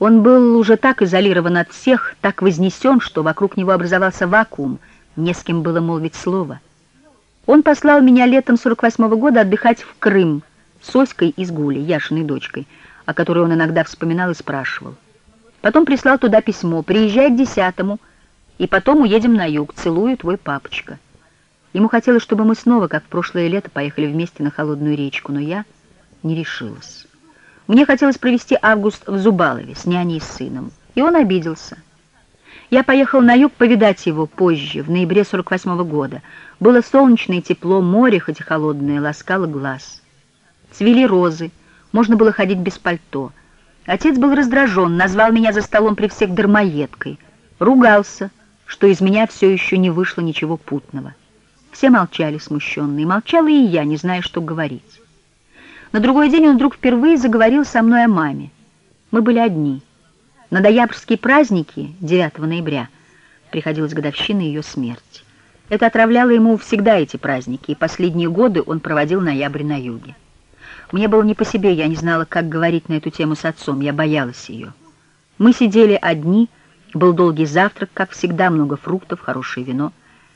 Он был уже так изолирован от всех, так вознесен, что вокруг него образовался вакуум, не с кем было молвить слово. Он послал меня летом 48-го года отдыхать в Крым с Оськой из Гули, Яшиной дочкой, о которой он иногда вспоминал и спрашивал. Потом прислал туда письмо: «Приезжай к 10-му, и потом уедем на юг. Целую, твой папочка». Ему хотелось, чтобы мы снова, как в прошлое лето, поехали вместе на холодную речку, но я не решилась. Мне хотелось провести август в Зубалове с няней и с сыном, и он обиделся. Я поехал на юг повидать его позже, в ноябре 48-го года. Было солнечно и тепло, море, хоть и холодное, ласкало глаз. Цвели розы, можно было ходить без пальто. Отец был раздражен, назвал меня за столом при всех дармоедкой, ругался, что из меня все еще не вышло ничего путного. Все молчали смущенные, молчала и я, не зная, что говорить. На другой день он вдруг впервые заговорил со мной о маме. Мы были одни. На ноябрьские праздники, 9 ноября, приходилась годовщина ее смерти. Это отравляло ему всегда эти праздники, и последние годы он проводил ноябрь на юге. Мне было не по себе, я не знала, как говорить на эту тему с отцом, я боялась ее. Мы сидели одни, был долгий завтрак, как всегда, много фруктов, хорошее вино.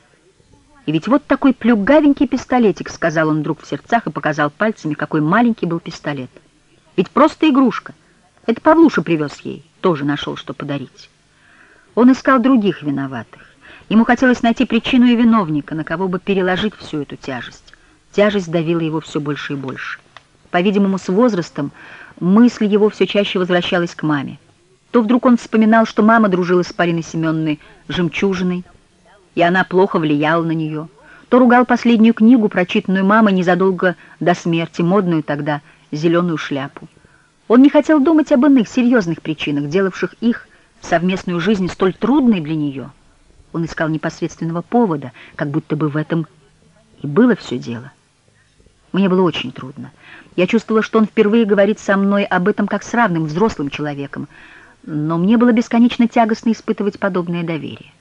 «И ведь вот такой плюгавенький пистолетик», — сказал он вдруг в сердцах и показал пальцами, какой маленький был пистолет. «Ведь просто игрушка. Это Павлуша привез ей, тоже нашел, что подарить». Он искал других виноватых. Ему хотелось найти причину и виновника, на кого бы переложить всю эту тяжесть. Тяжесть давила его все больше и больше. По-видимому, с возрастом мысль его все чаще возвращалась к маме. То вдруг он вспоминал, что мама дружила с Полиной Семеновной Жемчужиной, и она плохо влияла на нее. То ругал последнюю книгу, прочитанную мамой незадолго до смерти, модную тогда «Зеленую шляпу». Он не хотел думать об иных, серьезных причинах, делавших их совместную жизнь столь трудной для нее. Он искал непосредственного повода, как будто бы в этом и было все дело. Мне было очень трудно. Я чувствовала, что он впервые говорит со мной об этом как с равным, взрослым человеком, но мне было бесконечно тягостно испытывать подобное доверие.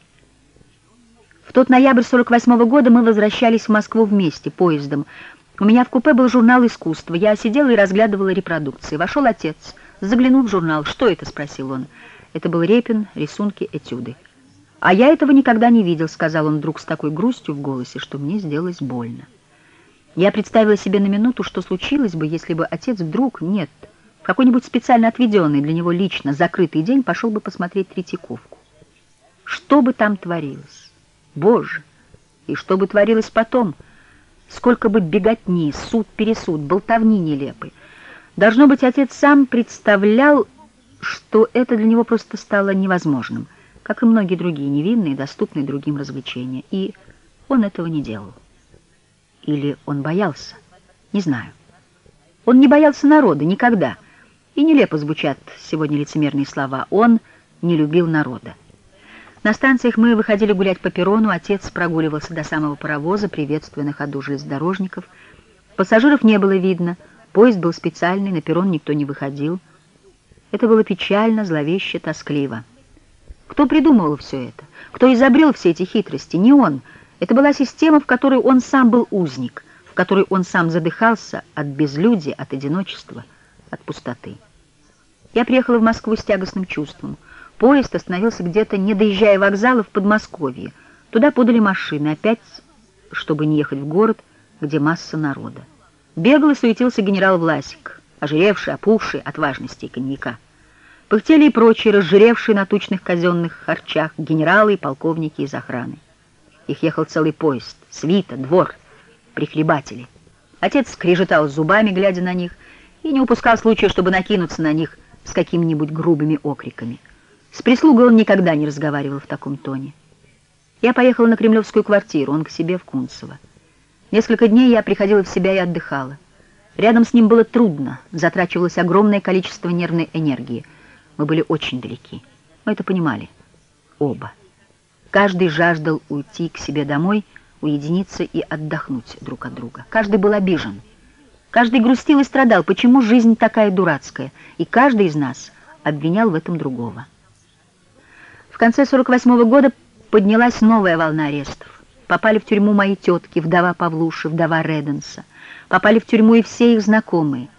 В тот ноябрь 48-го года мы возвращались в Москву вместе, поездом. У меня в купе был журнал «Искусство». Я сидела и разглядывала репродукции. Вошел отец, заглянул в журнал. «Что это?» — спросил он. Это был Репин, рисунки, этюды. «А я этого никогда не видел», — сказал он вдруг с такой грустью в голосе, что мне сделалось больно. Я представила себе на минуту, что случилось бы, если бы отец вдруг, нет, в какой-нибудь специально отведенный для него лично закрытый день пошел бы посмотреть Третьяковку. Что бы там творилось? Боже! И что бы творилось потом? Сколько бы беготни, суд-пересуд, болтовни нелепой. Должно быть, отец сам представлял, что это для него просто стало невозможным, как и многие другие невинные, доступные другим развлечения. И он этого не делал. Или он боялся? Не знаю. Он не боялся народа никогда. И нелепо звучат сегодня лицемерные слова. Он не любил народа. На станциях мы выходили гулять по перрону, отец прогуливался до самого паровоза, приветствуя на ходу железнодорожников. Пассажиров не было видно, поезд был специальный, на перрон никто не выходил. Это было печально, зловеще, тоскливо. Кто придумывал все это? Кто изобрел все эти хитрости? Не он. Это была система, в которой он сам был узник, в которой он сам задыхался от безлюдия, от одиночества, от пустоты. Я приехала в Москву с тягостным чувством. Поезд остановился где-то, не доезжая вокзала, в Подмосковье. Туда подали машины, опять, чтобы не ехать в город, где масса народа. Бегал и суетился генерал Власик, ожиревший, опухший от важности и коньяка. Пыхтели и прочие, разжиревшие на тучных казенных харчах, генералы и полковники из охраны. Их ехал целый поезд, свита, двор, прихлебатели. Отец скрежетал зубами, глядя на них, и не упускал случая, чтобы накинуться на них с какими-нибудь грубыми окриками. С прислугой он никогда не разговаривал в таком тоне. Я поехала на кремлевскую квартиру, он к себе в Кунцево. Несколько дней я приходила в себя и отдыхала. Рядом с ним было трудно, затрачивалось огромное количество нервной энергии. Мы были очень далеки. Мы это понимали. Оба. Каждый жаждал уйти к себе домой, уединиться и отдохнуть друг от друга. Каждый был обижен. Каждый грустил и страдал, почему жизнь такая дурацкая, и каждый из нас обвинял в этом другого. В конце 48-го года поднялась новая волна арестов. Попали в тюрьму мои тетки, вдова Павлуши, вдова Реденса. Попали в тюрьму и все их знакомые.